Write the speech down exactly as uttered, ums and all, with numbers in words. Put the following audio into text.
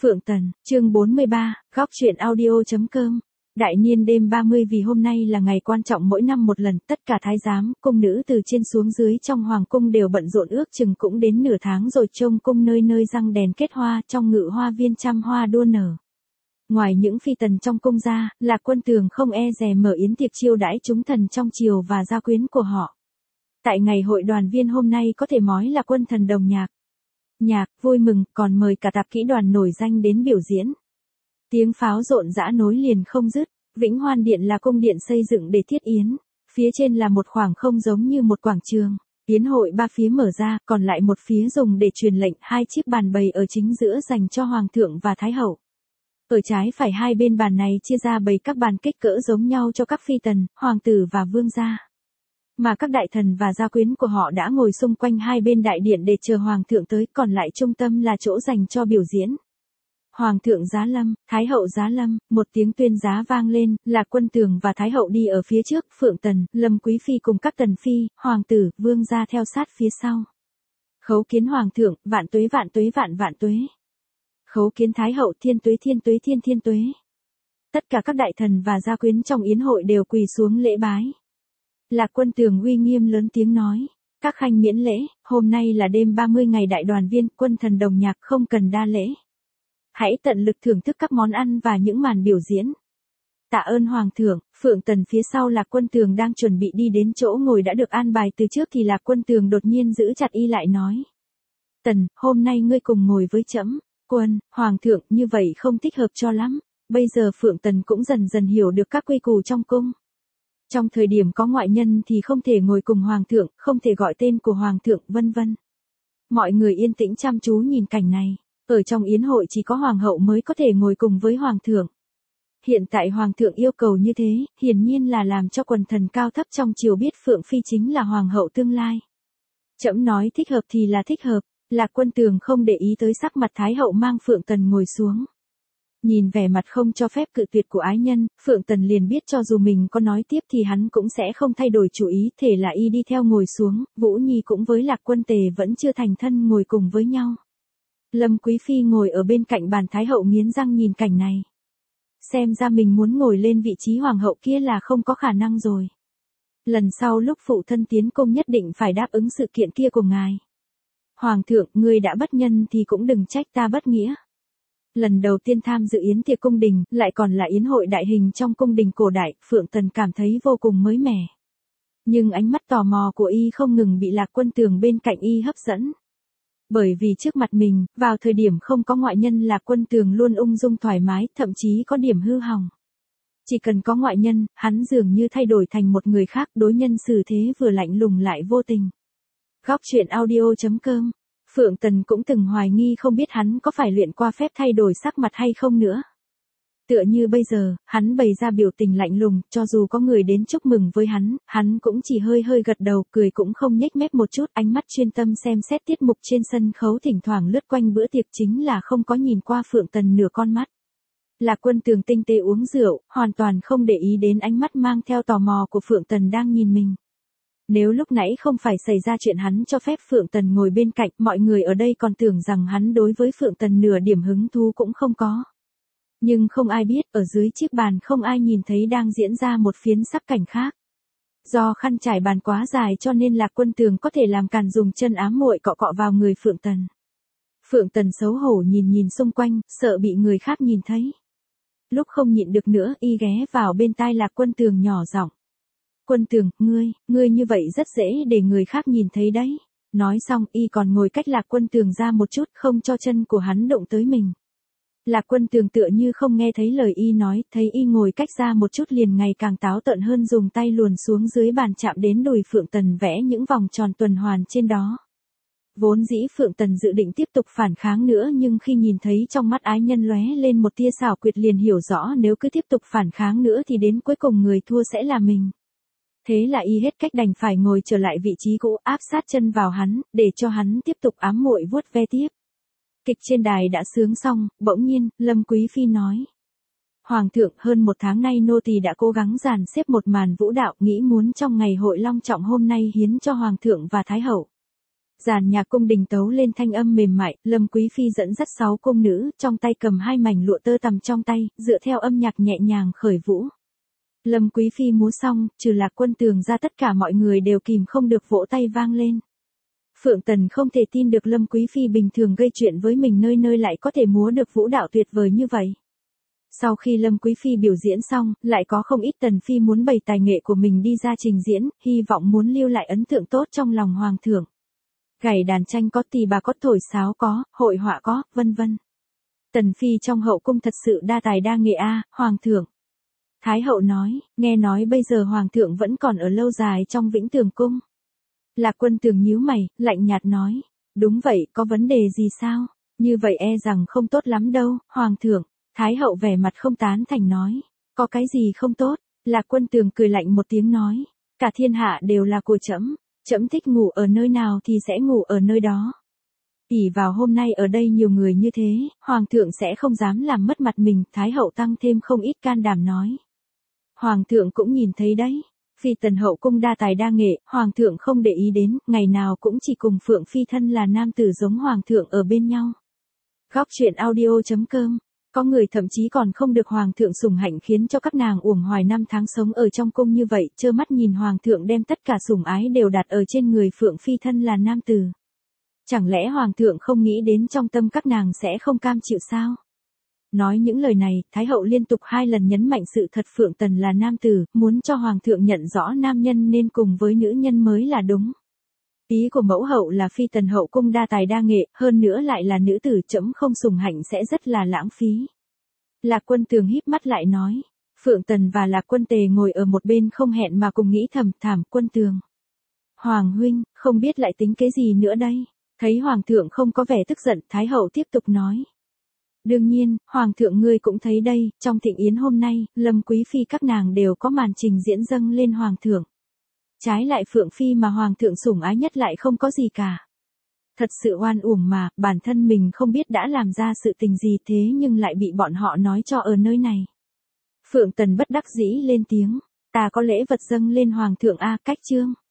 Phượng Tần, chương bốn mươi ba, góc truyện audio.com. Đại niên đêm ba mươi vì hôm nay là ngày quan trọng mỗi năm một lần, tất cả thái giám, cung nữ từ trên xuống dưới trong hoàng cung đều bận rộn ước chừng cũng đến nửa tháng rồi trông cung nơi nơi răng đèn kết hoa, trong ngự hoa viên trăm hoa đua nở. Ngoài những phi tần trong cung ra, Lạc Quân Tường không e dè mở yến tiệc chiêu đãi chúng thần trong triều và gia quyến của họ. Tại ngày hội đoàn viên hôm nay có thể nói là quân thần đồng nhạc. Nhạc, vui mừng, còn mời cả tạp kỹ đoàn nổi danh đến biểu diễn. Tiếng pháo rộn rã nối liền không dứt, Vĩnh Hoan Điện là cung điện xây dựng để thiết yến, phía trên là một khoảng không giống như một quảng trường. Yến hội ba phía mở ra, còn lại một phía dùng để truyền lệnh, hai chiếc bàn bày ở chính giữa dành cho hoàng thượng và thái hậu. Ở trái phải hai bên bàn này chia ra bày các bàn kích cỡ giống nhau cho các phi tần, hoàng tử và vương gia. Mà các đại thần và gia quyến của họ đã ngồi xung quanh hai bên đại điện để chờ hoàng thượng tới, còn lại trung tâm là chỗ dành cho biểu diễn. Hoàng thượng giá lâm, thái hậu giá lâm, một tiếng tuyên giá vang lên, Lạc Quân Tường và thái hậu đi ở phía trước, Phượng Tần, Lâm Quý phi cùng các tần phi, hoàng tử, vương gia theo sát phía sau. Khấu kiến hoàng thượng, vạn tuế vạn tuế vạn vạn tuế. Khấu kiến thái hậu, thiên tuế thiên tuế thiên thiên tuế. Tất cả các đại thần và gia quyến trong yến hội đều quỳ xuống lễ bái. Lạc Quân Tường uy nghiêm lớn tiếng nói, các khanh miễn lễ, hôm nay là đêm ba mươi ngày đại đoàn viên, quân thần đồng nhạc không cần đa lễ. Hãy tận lực thưởng thức các món ăn và những màn biểu diễn. Tạ ơn hoàng thượng. Phượng Tần phía sau Lạc Quân Tường đang chuẩn bị đi đến chỗ ngồi đã được an bài từ trước thì Lạc Quân Tường đột nhiên giữ chặt y lại nói. Tần, hôm nay ngươi cùng ngồi với trẫm. Quân, hoàng thượng, như vậy không thích hợp cho lắm. Bây giờ Phượng Tần cũng dần dần hiểu được các quy củ trong cung. Trong thời điểm có ngoại nhân thì không thể ngồi cùng hoàng thượng, không thể gọi tên của hoàng thượng, vân vân. Mọi người yên tĩnh chăm chú nhìn cảnh này. Ở trong yến hội chỉ có hoàng hậu mới có thể ngồi cùng với hoàng thượng. Hiện tại hoàng thượng yêu cầu như thế, hiển nhiên là làm cho quần thần cao thấp trong triều biết Phượng Phi chính là hoàng hậu tương lai. Trẫm nói thích hợp thì là thích hợp. Lạc Quân Tường không để ý tới sắc mặt thái hậu mang Phượng Tần ngồi xuống. Nhìn vẻ mặt không cho phép cự tuyệt của ái nhân, Phượng Tần liền biết cho dù mình có nói tiếp thì hắn cũng sẽ không thay đổi chủ ý, thể là y đi theo ngồi xuống, Vũ Nhi cũng với Lạc Quân Tề vẫn chưa thành thân ngồi cùng với nhau. Lâm Quý phi ngồi ở bên cạnh bàn thái hậu nghiến răng nhìn cảnh này. Xem ra mình muốn ngồi lên vị trí hoàng hậu kia là không có khả năng rồi. Lần sau lúc phụ thân tiến cung nhất định phải đáp ứng sự kiện kia của ngài. Hoàng thượng, ngươi đã bất nhân thì cũng đừng trách ta bất nghĩa. Lần đầu tiên tham dự yến tiệc cung đình, lại còn là yến hội đại hình trong cung đình cổ đại, Phượng Tần cảm thấy vô cùng mới mẻ. Nhưng ánh mắt tò mò của y không ngừng bị Lạc Quân Tường bên cạnh y hấp dẫn. Bởi vì trước mặt mình, vào thời điểm không có ngoại nhân Lạc Quân Tường luôn ung dung thoải mái, thậm chí có điểm hư hỏng. Chỉ cần có ngoại nhân, hắn dường như thay đổi thành một người khác, đối nhân xử thế vừa lạnh lùng lại vô tình. Góc truyện audio.com. Phượng Tần cũng từng hoài nghi không biết hắn có phải luyện qua phép thay đổi sắc mặt hay không nữa. Tựa như bây giờ, hắn bày ra biểu tình lạnh lùng, cho dù có người đến chúc mừng với hắn, hắn cũng chỉ hơi hơi gật đầu, cười cũng không nhếch mép một chút, ánh mắt chuyên tâm xem xét tiết mục trên sân khấu thỉnh thoảng lướt quanh bữa tiệc chính là không có nhìn qua Phượng Tần nửa con mắt. Lạc Quân Tường tinh tế uống rượu, hoàn toàn không để ý đến ánh mắt mang theo tò mò của Phượng Tần đang nhìn mình. Nếu lúc nãy không phải xảy ra chuyện hắn cho phép Phượng Tần ngồi bên cạnh, mọi người ở đây còn tưởng rằng hắn đối với Phượng Tần nửa điểm hứng thú cũng không có. Nhưng không ai biết, ở dưới chiếc bàn không ai nhìn thấy đang diễn ra một phiến sắc cảnh khác. Do khăn trải bàn quá dài cho nên Lạc Quân Tường có thể làm càn dùng chân ám muội cọ cọ vào người Phượng Tần. Phượng Tần xấu hổ nhìn nhìn xung quanh, sợ bị người khác nhìn thấy. Lúc không nhịn được nữa, y ghé vào bên tai Lạc Quân Tường nhỏ giọng. Quân Tường, ngươi, ngươi như vậy rất dễ để người khác nhìn thấy đấy. Nói xong, y còn ngồi cách Lạc Quân Tường ra một chút, không cho chân của hắn động tới mình. Lạc Quân Tường tựa như không nghe thấy lời y nói, thấy y ngồi cách ra một chút liền ngày càng táo tợn hơn, dùng tay luồn xuống dưới bàn chạm đến đùi Phượng Tần vẽ những vòng tròn tuần hoàn trên đó. Vốn dĩ Phượng Tần dự định tiếp tục phản kháng nữa, nhưng khi nhìn thấy trong mắt ái nhân lóe lên một tia xảo quyệt liền hiểu rõ nếu cứ tiếp tục phản kháng nữa thì đến cuối cùng người thua sẽ là mình. Thế là y hết cách đành phải ngồi trở lại vị trí cũ, áp sát chân vào hắn, để cho hắn tiếp tục ám muội vuốt ve tiếp. Kịch trên đài đã sướng xong, bỗng nhiên, Lâm Quý phi nói. Hoàng thượng, hơn một tháng nay nô tỳ đã cố gắng dàn xếp một màn vũ đạo, nghĩ muốn trong ngày hội long trọng hôm nay hiến cho Hoàng thượng và Thái hậu. Giàn nhạc cung đình tấu lên thanh âm mềm mại, Lâm Quý Phi dẫn dắt sáu cung nữ, trong tay cầm hai mảnh lụa tơ tằm trong tay, dựa theo âm nhạc nhẹ nhàng khởi vũ. Lâm Quý Phi múa xong, trừ Lạc Quân Tường ra tất cả mọi người đều kìm không được vỗ tay vang lên. Phượng Tần không thể tin được Lâm Quý Phi bình thường gây chuyện với mình nơi nơi lại có thể múa được vũ đạo tuyệt vời như vậy. Sau khi Lâm Quý Phi biểu diễn xong, lại có không ít Tần Phi muốn bày tài nghệ của mình đi ra trình diễn, hy vọng muốn lưu lại ấn tượng tốt trong lòng Hoàng thượng. Gảy đàn tranh có, tỳ bà có, thổi sáo có, hội họa có, vân vân. Tần Phi trong hậu cung thật sự đa tài đa nghệ a, Hoàng thượng. Thái hậu nói, nghe nói bây giờ Hoàng thượng vẫn còn ở lâu dài trong Vĩnh Tường cung. Lạc Quân Tường nhíu mày, lạnh nhạt nói, đúng vậy, có vấn đề gì sao? Như vậy e rằng không tốt lắm đâu, Hoàng thượng. Thái hậu vẻ mặt không tán thành nói, có cái gì không tốt? Lạc Quân Tường cười lạnh một tiếng nói, cả thiên hạ đều là của trẫm, trẫm thích ngủ ở nơi nào thì sẽ ngủ ở nơi đó. ỷ vào hôm nay ở đây nhiều người như thế, Hoàng thượng sẽ không dám làm mất mặt mình, Thái hậu tăng thêm không ít can đảm nói. Hoàng thượng cũng nhìn thấy đấy, Phi Tần hậu cung đa tài đa nghệ, Hoàng thượng không để ý đến, ngày nào cũng chỉ cùng Phượng Phi thân là nam tử giống Hoàng thượng ở bên nhau. Góc truyện audio chấm com. Có người thậm chí còn không được Hoàng thượng sủng hạnh khiến cho các nàng uổng hoài năm tháng sống ở trong cung như vậy, trơ mắt nhìn Hoàng thượng đem tất cả sủng ái đều đặt ở trên người Phượng Phi thân là nam tử. Chẳng lẽ Hoàng thượng không nghĩ đến trong tâm các nàng sẽ không cam chịu sao? Nói những lời này, Thái hậu liên tục hai lần nhấn mạnh sự thật Phượng Tần là nam tử, muốn cho Hoàng thượng nhận rõ nam nhân nên cùng với nữ nhân mới là đúng. Ý của mẫu hậu là Phi Tần hậu cung đa tài đa nghệ, hơn nữa lại là nữ tử, trẫm không sủng hạnh sẽ rất là lãng phí. Lạc Quân Tường híp mắt lại nói, Phượng Tần và Lạc Quân Tề ngồi ở một bên không hẹn mà cùng nghĩ thầm, thảm Quân Tường. Hoàng huynh, không biết lại tính cái gì nữa đây? Thấy Hoàng thượng không có vẻ tức giận, Thái hậu tiếp tục nói. Đương nhiên, Hoàng thượng ngươi cũng thấy đây, trong thịnh yến hôm nay, Lâm Quý Phi các nàng đều có màn trình diễn dâng lên Hoàng thượng. Trái lại Phượng Phi mà Hoàng thượng sủng ái nhất lại không có gì cả. Thật sự oan uổng mà, bản thân mình không biết đã làm ra sự tình gì thế nhưng lại bị bọn họ nói cho ở nơi này. Phượng Tần bất đắc dĩ lên tiếng, ta có lễ vật dâng lên Hoàng thượng a, cách chương.